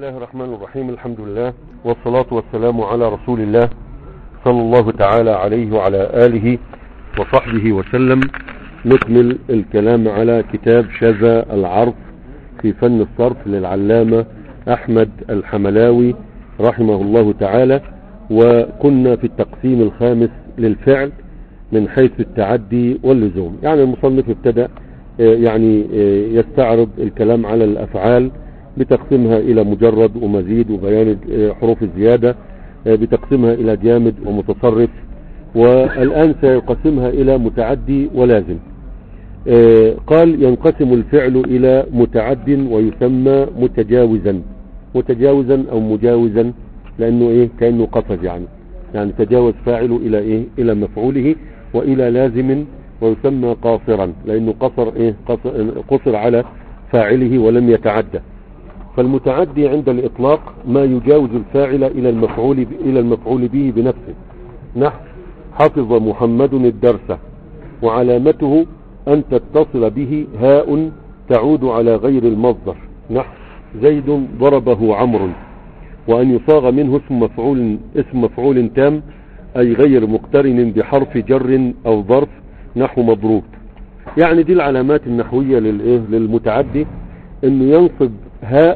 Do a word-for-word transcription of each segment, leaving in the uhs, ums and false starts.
الله الرحمن الرحيم. الحمد لله والصلاة والسلام على رسول الله صلى الله تعالى عليه وعلى آله وصحبه وسلم. نكمل الكلام على كتاب شذا العرف في فن الصرف للعلامة أحمد الحملاوي رحمه الله تعالى، وكنا في التقسيم الخامس للفعل من حيث التعدي واللزوم. يعني المصنف ابتدأ يعني يستعرض الكلام على الأفعال بتقسيمها إلى مجرد ومزيد وبيان حروف الزيادة، بتقسيمها إلى جامد ومتصرف، والآن سيقسمها إلى متعدي ولازم. قال ينقسم الفعل إلى متعد ويسمى متجاوزا. متجاوزا أو مجاوزا لأنه إيه كأنه قفز، يعني يعني تجاوز فاعله إلى إيه إلى مفعوله، وإلى لازم ويسمى قاصرا لأنه قصر إيه قصر, قصر على فاعله ولم يتعدى. فالمتعدي عند الإطلاق ما يجاوز الفاعل إلى المفعول إلى المفعول به بنفسه. نحو حفظ محمد الدرس، وعلامته أن تتصل به هاء تعود على غير المصدر. نحو زيد ضربه عمرو، وأن يصاغ منه اسم مفعول اسم مفعول تام أي غير مقترن بحرف جر أو ظرف. نحو مضروب. يعني دي العلامات النحوية للإيه للمتعدي، إنه ينصب هاء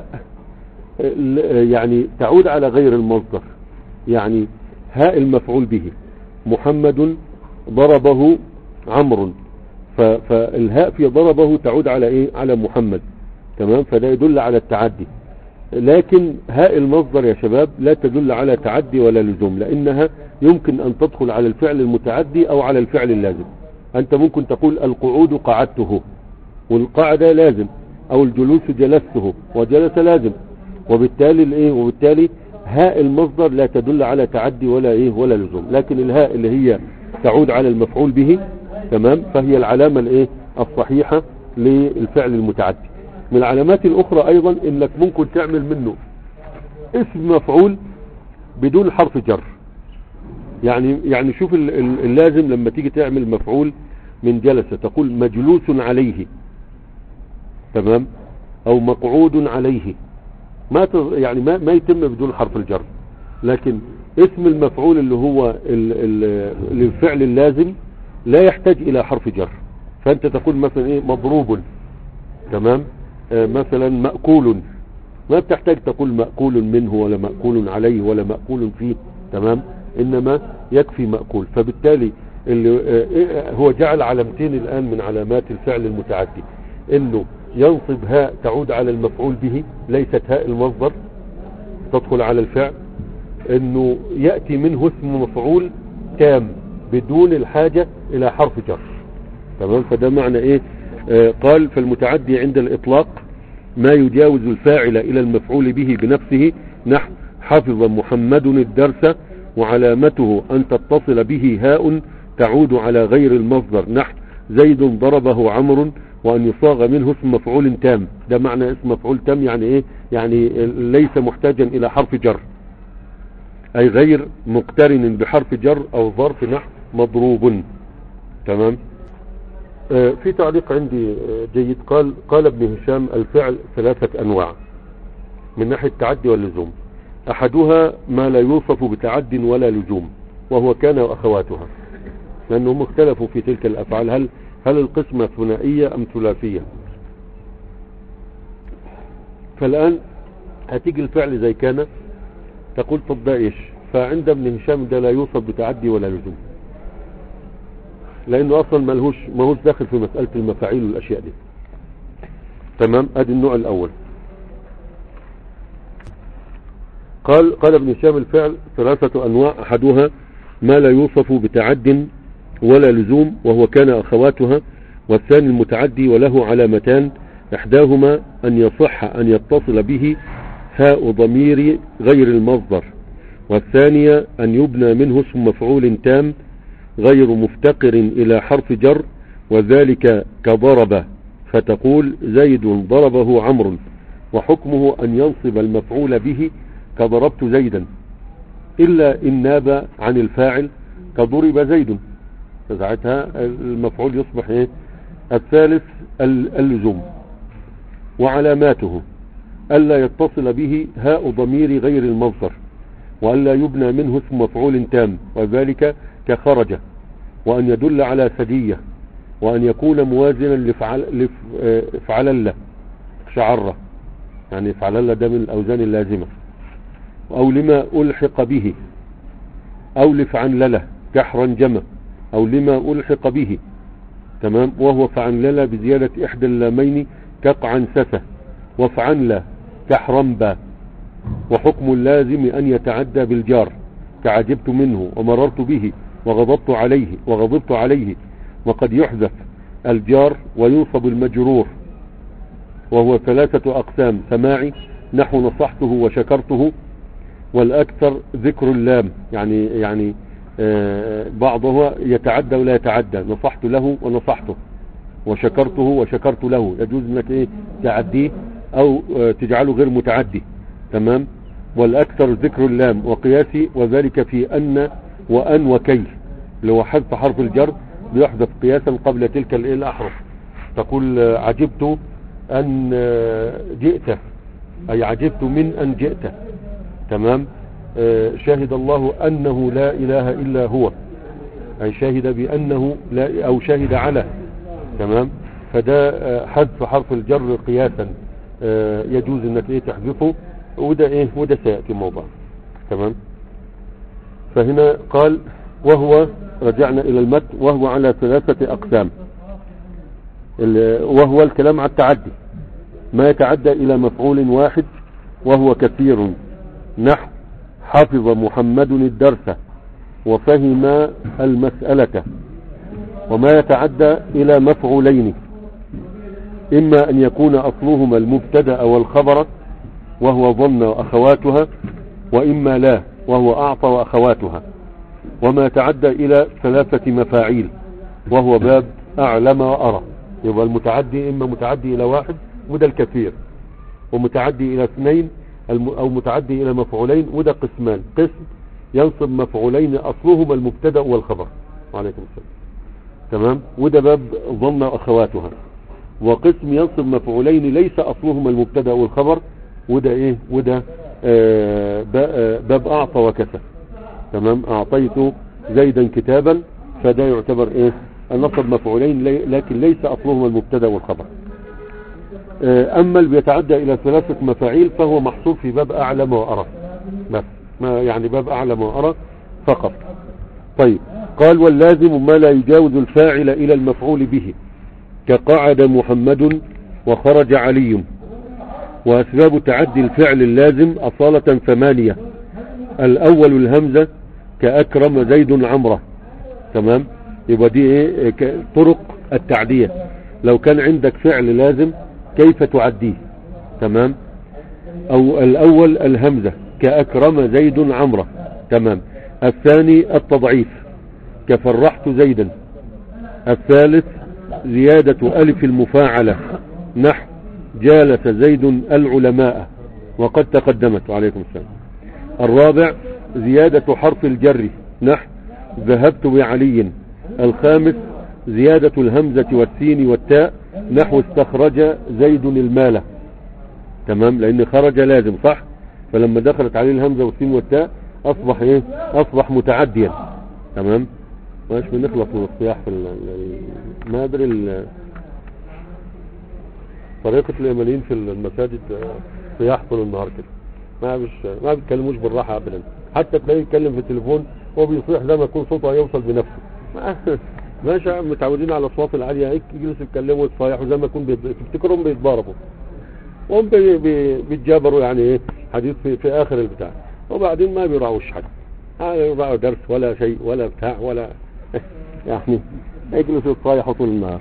يعني تعود على غير المصدر، يعني هاء المفعول به محمد ضربه عمرو، فالهاء في ضربه تعود على ايه على محمد، تمام، فده يدل على التعدي. لكن هاء المصدر يا شباب لا تدل على تعدي ولا لزوم، لانها يمكن ان تدخل على الفعل المتعدي او على الفعل اللازم. انت ممكن تقول القعود قعدته، والقعدة لازم، او الجلوس جلسته، وجلس لازم، وبالتالي الايه وبالتالي هاء المصدر لا تدل على تعدي ولا ايه ولا لزوم. لكن الهاء اللي هي تعود على المفعول به، تمام، فهي العلامة الايه الصحيحة للفعل المتعدي. من العلامات الاخرى ايضا انك ممكن تعمل منه اسم مفعول بدون حرف جر. يعني يعني شوف اللازم لما تيجي تعمل مفعول من جلس تقول مجلوس عليه، تمام، او مقعود عليه، ما يعني ما, ما يتم بدون حرف الجر. لكن اسم المفعول اللي هو للفعل اللازم لا يحتاج الى حرف جر، فانت تقول مثلا ايه مضروب، تمام، آه مثلا مأكول، ما بتحتاج تقول مأكول منه ولا مأكول عليه ولا مأكول فيه، تمام، انما يكفي مأكول. فبالتالي اللي آه هو جعل علامتين الان من علامات الفعل المتعدي، انه ينصب هاء تعود على المفعول به ليست هاء المصدر تدخل على الفعل، انه يأتي منه اسم مفعول تام بدون الحاجة الى حرف جر، تمام. فده معنى ايه آه قال فالمتعدي عند الاطلاق ما يجاوز الفاعل الى المفعول به بنفسه. نحو حفظ محمد الدرس، وعلامته ان تتصل به هاء تعود على غير المصدر. نحو زيد ضربه عمرو، وأن يصاغ منه اسم مفعول تام. ده معنى اسم مفعول تام يعني ايه يعني ليس محتاجا الى حرف جر، اي غير مقترن بحرف جر او ظرف. نحو مضروب، تمام. آه في تعليق عندي آه جيد. قال قال ابن هشام الفعل ثلاثة انواع من ناحية التعدي واللزوم. احدها ما لا يوصف بتعد ولا لزوم، وهو كان واخواتها، لانهم اختلفوا في تلك الافعال، هل هل القسمة ثنائية ام ثلاثية. فالان هتيجي الفعل زي كان تقول طب ده ايش؟ فعند ابن هشام ده لا يوصف بتعدي ولا لزوم، لانه اصلا ملهوش ملهوش داخل في مسألة المفاعيل والاشياء دي، تمام. ادي النوع الاول. قال قال ابن هشام الفعل ثلاثة انواع، احدها ما لا يوصف بتعد ولا لزوم، وهو كان اخواتها، والثاني المتعدي وله علامتان، احداهما ان يصح ان يتصل به هاء ضمير غير المصدر، والثانية ان يبنى منه اسم مفعول تام غير مفتقر الى حرف جر، وذلك كضرب، فتقول زيد ضربه عمرو، وحكمه ان ينصب المفعول به كضربت زيدا، الا ان ناب عن الفاعل كضرب زيد، فساعتها المفعول يصبح ايه الثالث اللزوم. وعلاماته ألا يتصل به هاء ضمير غير المصدر، وألا يبنى منه اسم مفعول تام، وذلك كخرج، وأن يدل على سدية، وأن يكون موازنا لفعل لفعلل شعرة، يعني فعلل ده من الأوزان اللازمة، أو لما ألحق به، أو لفعنلله كحرنجمة، أو لما ألحق به، تمام، وهو فعنلله بزيادة إحدى اللامين كقعنسسة، وفعنلة كحرنبا. وحكم اللازم أن يتعدى بالجار كعجبت منه ومررت به وغضبت عليه وغضبت عليه. وقد يحذف الجار وينصب المجرور، وهو ثلاثة أقسام: سماعي نحو نصحته وشكرته، والأكثر ذكر اللام، يعني يعني آه بعضها يتعدى ولا يتعدى، نصحت له ونصحته، وشكرته وشكرت له، يجوز انك ايه تعديه او آه تجعله غير متعدي، تمام. والأكثر ذكر اللام وقياسي، وذلك في أن وأن وكي، اللي هو حذف حرف الجر بيحذف قياسا قبل تلك الايه الأحرف. تقول آه عجبت أن آه جئت، أي عجبت من أن جئت، تمام. آه شهد الله أنه لا إله إلا هو، أي شهد بأنه لا، أو شهد على، تمام. فده آه حذف حرف الجر قياسا، آه يجوز انك ايه تحذفه، وده ايه وده سيأتي موضوع، تمام. فهنا قال وهو، رجعنا الى المتن، وهو على ثلاثة اقسام، وهو الكلام على التعدي، ما يتعدى الى مفعول واحد وهو كثير، نحو حفظ محمد الدرس وفهم المسألة. وما يتعدى الى مفعولين، اما ان يكون اصلهما المبتدا والخبر وهو ظن واخواتها، واما لا وهو اعطى واخواتها. وما يتعدى الى ثلاثة مفاعيل وهو باب اعلم وارى. يبقى المتعدي اما متعدي الى واحد وده الكثير، ومتعدي الى اثنين او متعدي الى مفعولين وده قسمان. قسم ينصب مفعولين اصلهما المبتدا والخبر، وعليكم السلام، تمام، وده باب ظن واخواتها. وقسم ينصب مفعولين ليس اصلهما المبتدا والخبر، وده ايه وده آه باب اعطى وكسى، تمام. اعطيت زيدا كتابا، فده يعتبر ايه النصب مفعولين لكن ليس اصلهما المبتدا والخبر. آه اما اللي بيتعدى الى ثلاثة مفاعيل فهو محصور في باب اعلم وارى بس، ما يعني باب اعلم وارى فقط. طيب، قال واللازم ما لا يجاوز الفاعل الى المفعول به، كقعد محمد وخرج علي. وأسباب تعدي الفعل اللازم أصالة ثمانية: الأول الهمزة كأكرم زيد عمره، تمام. يبقى دي ايه طرق التعدية، لو كان عندك فعل لازم كيف تعديه، تمام. أو الأول الهمزة كأكرم زيد عمره، تمام. الثاني التضعيف كفرحت زيدا. الثالث زيادة ألف المفاعلة، نحو جالس زيد العلماء، وقد تقدمت، وعليكم السلام. الرابع زيادة حرف الجر، نحو ذهبت بعلي. الخامس زيادة الهمزة والسين والتاء، نحو استخرج زيد المال، تمام، لأن خرج لازم صح، فلما دخلت عليه الهمزة والسين والتاء أصبح إيه أصبح متعديا، تمام. ماش بنخلص من الصياح في ما أدري طريقة اليمنيين في المساجد، صياح طول النهار كده، ما مش ما بيتكلموش بالراحة أبدا، حتى تلاقيه يتكلم في التليفون وهو بيصيح زي ما يكون صوته يوصل بنفسه، ماشي متعودين على الأصوات العالية، هيك يجلسوا يتكلموا ويصيحوا زي ما يكون بيفتكرهم بيتضاربوا، وهم بيتجابروا يعني ايه حديث في, في آخر البتاع، وبعدين ما بيراعوش حد، ما بيراعوا درس ولا شيء ولا بتاع ولا يعني يجلسوا يصيحوا طول النهار.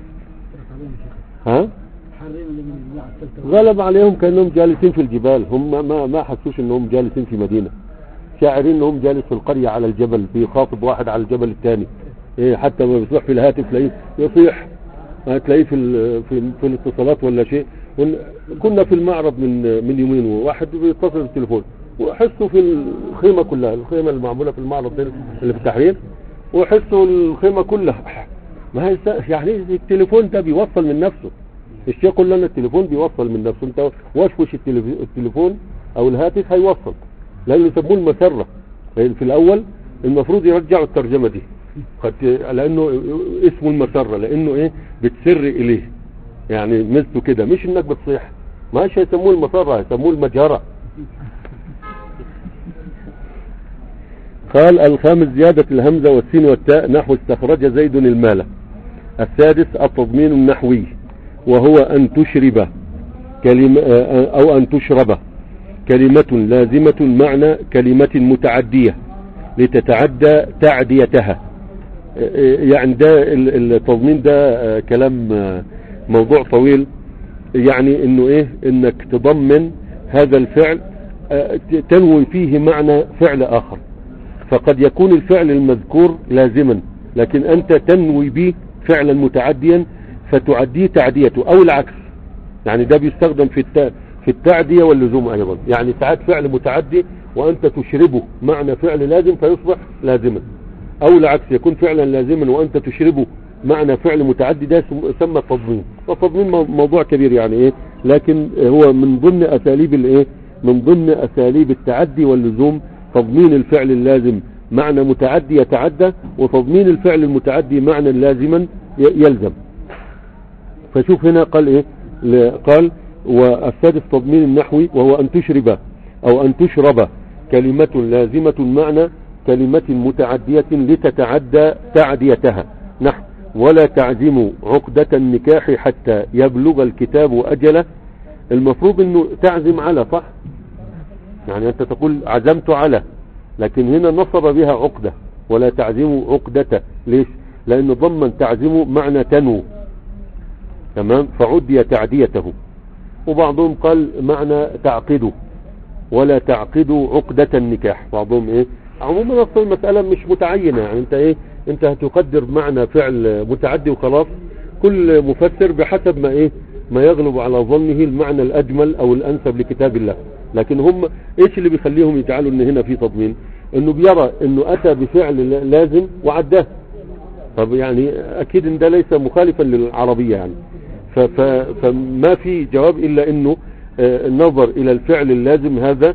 ها غلب عليهم كأنهم جالسين في الجبال، هم ما ما حسوش انهم جالسين في مدينة، شاعرين انهم جالس في القرية على الجبل بيخاطب واحد على الجبل الثاني، ايه حتى ما بيصيح في الهاتف تلاقيه يصيح، هتلاقيه في في في الاتصالات ولا شيء. كنا في المعرض من من يومين وواحد بيتصل بالتليفون وحسوا في الخيمة كلها، الخيمة المعمولة في المعرض اللي في التحرير، وحسوا الخيمة كلها، ما هي يعني التليفون ده بيوصل من نفسه، الشيء كله التليفون بيوصل من نفسه، انت وشوش التليفون او الهاتف هيوصل، لانه يسموه المسرة. في الاول المفروض يرجعوا الترجمة دي لانه اسمه المسرة، لانه ايه بتسر اليه، يعني مثله كده، مش انك بتصيح، ماشي هيسموه المسرة، هيسموه المجهرة. قال الخامس زيادة الهمزة والسين والتاء نحو استخرج زيد المال. السادس التضمين النحوي وهو أن تشرب كلمة أو أن تشرب كلمة لازمة معنى كلمة متعدية لتتعدى تعديتها. يعني ده التضمين ده كلام موضوع طويل، يعني انه ايه انك تضمن هذا الفعل تنوي فيه معنى فعل اخر، فقد يكون الفعل المذكور لازما لكن انت تنوي به فعلا متعديا فتعديه تعديته، او العكس. يعني ده بيستخدم في الت... في التعدية واللزوم ايضا، يعني ساعات فعل متعدي وانت تشربه معنى فعل لازم فيصبح لازما، او العكس يكون فعلا لازما وانت تشربه معنى فعل متعدي، ده يسمى التضمين. والتضمين موضوع كبير يعني ايه، لكن هو من ضمن اساليب الايه من ضمن اساليب التعدي واللزوم تضمين الفعل اللازم معنى متعدي يتعدى، وتضمين الفعل المتعدي معنى لازما يلزم. فشوف هنا قال ايه، قال والسادس تضمين النحوي وهو ان تشرب او ان تشرب كلمة لازمة معنى كلمة متعدية لتتعدى تعديتها، نحو ولا تعزموا عقدة النكاح حتى يبلغ الكتاب أجله. المفروض انه تعزم على، صح؟ يعني انت تقول عزمت على، لكن هنا نصب بها عقدة، ولا تعزموا عقدة. ليش؟ لأنه ضمن تعزموا معنى تنو، تمام، فعدي تعديته. وبعضهم قال معنى تعقدوا، ولا تعقدوا عقدة النكاح. بعضهم ايه، عموما اصل المسألة مش متعينة، يعني انت ايه انت هتقدر معنى فعل متعدي وخلاص، كل مفسر بحسب ما ايه ما يغلب على ظنه المعنى الاجمل او الانسب لكتاب الله. لكن هم ايش اللي بيخليهم يجعلوا ان هنا في تضمين؟ انه بيرى انه اتى بفعل لازم وعداه، طب يعني اكيد ان ده ليس مخالفا للعربية يعني، فما في جواب الا انه النظر الى الفعل اللازم هذا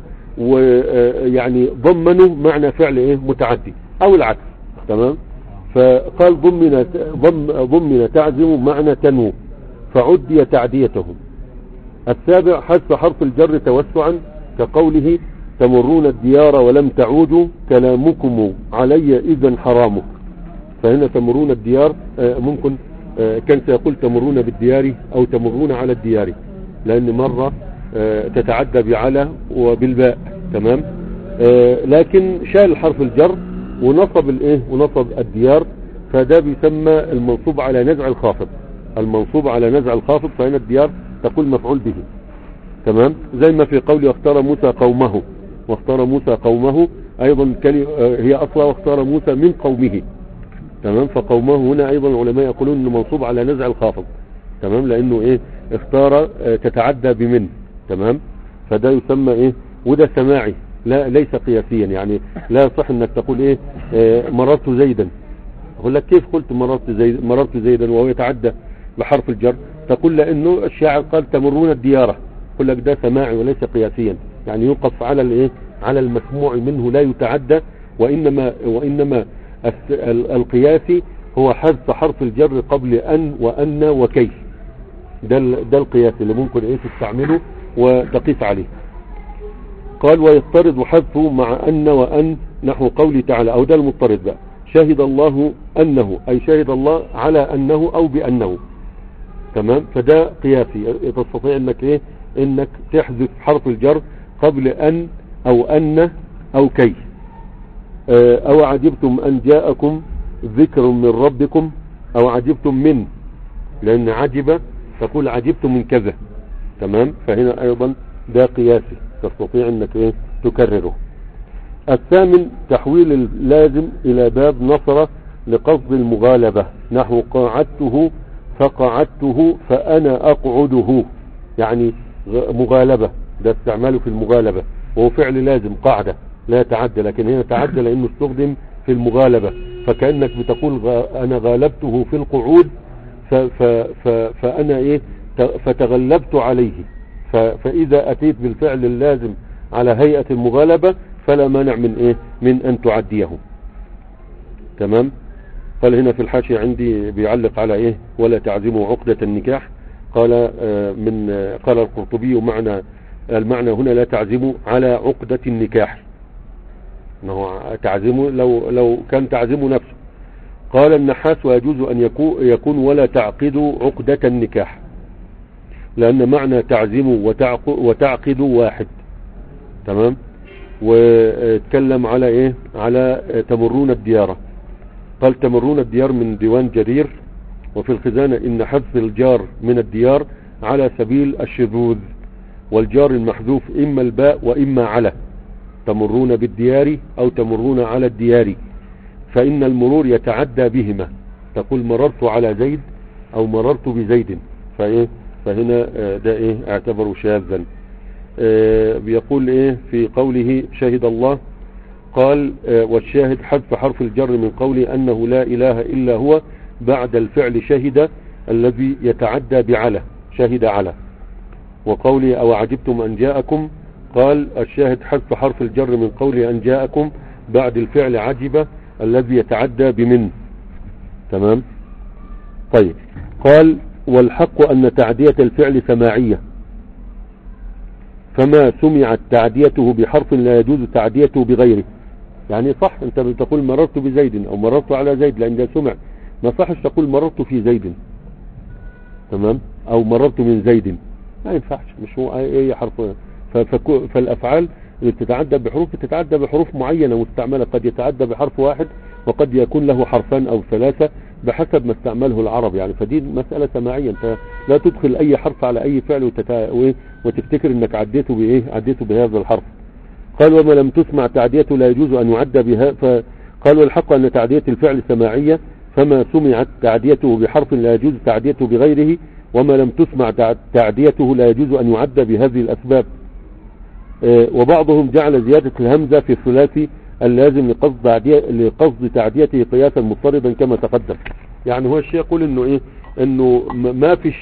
ويعني ضمنوا معنى فعل ايه متعدي او العكس، تمام. فقال ضمن ضم ضمن تعزم معنى تنو فعدي تعديته. السابع حذف حرف الجر توسعا كقوله تمرون الديار ولم تعودوا كلامكم علي اذا حرامه. فهنا تمرون الديار ممكن كان سيقول تمرون بالديار او تمرون على الديار، لان مرة تتعدى بعلى وبالباء، تمام. لكن شال حرف الجر ونصب الايه ونصب الديار، فده بيسمى المنصوب على نزع الخافض، المنصوب على نزع الخافض. فهنا الديار تقول مفعول به، تمام، زي ما في قوله واختار موسى قومه، واختار موسى قومه ايضا هي اصلا واختار موسى من قومه، تمام. فقومه هنا ايضا العلماء يقولون انه منصوب على نزع الخافض، تمام، لانه ايه اختار تتعدى بمن، تمام. فده يسمى ايه، وده سماعي لا ليس قياسيا، يعني لا يصح انك تقول ايه اه مررت زيدا. اقول لك كيف قلت مررت زيد مررت زيدا وهو يتعدى بحرف الجر؟ تقول لانه الشاعر قال تمرون الديارة، اقول لك ده سماعي وليس قياسيا، يعني يوقف على الايه على المسموع منه لا يتعدى، وانما وانما القياسي هو حذف حرف الجر قبل ان وان وكي. ده ده القياس اللي ممكن ايه تستعمله وتقيس عليه. قال ويضطرد حذفه مع ان وان نحو قوله تعالى، او ده المضطرد بقى، شهد الله انه، اي شهد الله على انه او بانه، تمام. فده قياسي، تستطيع انك ايه انك تحذف حرف الجر قبل ان او ان او كي. او عجبتم ان جاءكم ذكر من ربكم، او عجبتم من، لان عجب تقول عجبت من كذا، تمام. فهنا ايضا ده قياسي تستطيع انك ايه تكرره. الثامن تحويل اللازم الى باب نصر لقصد المغالبة، نحو قاعدته فقعدته فانا اقعده، يعني مغالبة، ده استعماله في المغالبة، وهو فعل لازم قاعدة لا يتعدى، لكن هنا تعدى لانه استخدم في المغالبة، فكأنك بتقول انا غالبته في القعود ف ف ف فانا ايه فتغلبت عليه. فإذا أتيت بالفعل اللازم على هيئة المغالبة فلا مانع من إيه من أن تعديه. تمام. قال هنا في الحاشية عندي بيعلق على إيه ولا تعزموا عقدة النكاح. قال من قال القرطبي معنى المعنى هنا لا تعزموا على عقدة النكاح، انه تعزموا لو لو كان تعزموا نفسه. قال النحاس ويجوز ان يكون يكون ولا تعقدوا عقدة النكاح، لان معنى تعزموا وتعقدوا واحد. تمام. واتكلم على ايه على تمرون الديار. قال تمرون الديار من ديوان جرير. وفي الخزانة ان حذف الجار من الديار على سبيل الشذوذ، والجار المحذوف اما الباء واما على، تمرون بالديار او تمرون على الديار، فان المرور يتعدى بهما، تقول مررت على زيد او مررت بزيد، فايه فهنا ده ايه اعتبروا شاذا. اه بيقول ايه في قوله شهد الله. قال اه والشاهد حذف حرف الجر من قوله انه لا اله الا هو بعد الفعل شهد الذي يتعدى بعلى، شهد على. وقولي او عجبتم ان جاءكم، قال الشاهد حذف حرف الجر من قوله ان جاءكم بعد الفعل عجب الذي يتعدى بمن. تمام. طيب. قال والحق ان تعدية الفعل سماعية، فما سمعت تعديته بحرف لا يجوز تعديته بغيره. يعني صح انت بتقول مررت بزيد او مررت على زيد لان ده سمع، ما صحش تقول مررت في زيد. تمام. او مررت من زيد، ما ينفعش، مش هو اي حرف. فالافعال اللي بتتعدى بحروف بتتعدى بحروف معينة مستعملة، قد يتعدى بحرف واحد وقد يكون له حرفان او ثلاثة بحسب ما استعمله العرب يعني. فدي مسألة سماعية، انت لا تدخل اي حرف على اي فعل وتتا... وتفتكر انك عديته بايه عديته بهذا الحرف. قال وما لم تسمع تعديته لا يجوز ان يعدى بها. فقال والحق ان تعدية الفعل سماعية، فما سمعت تعديته بحرف لا يجوز تعديته بغيره، وما لم تسمع تعديته لا يجوز ان يعدى بهذه الاسباب. وبعضهم جعل زيادة الهمزة في الثلاثي اللازم لقصد تعدية لقصد تعديته قياسا مضطردا كما تقدم. يعني هو الشيء يقول انه ايه انه ما في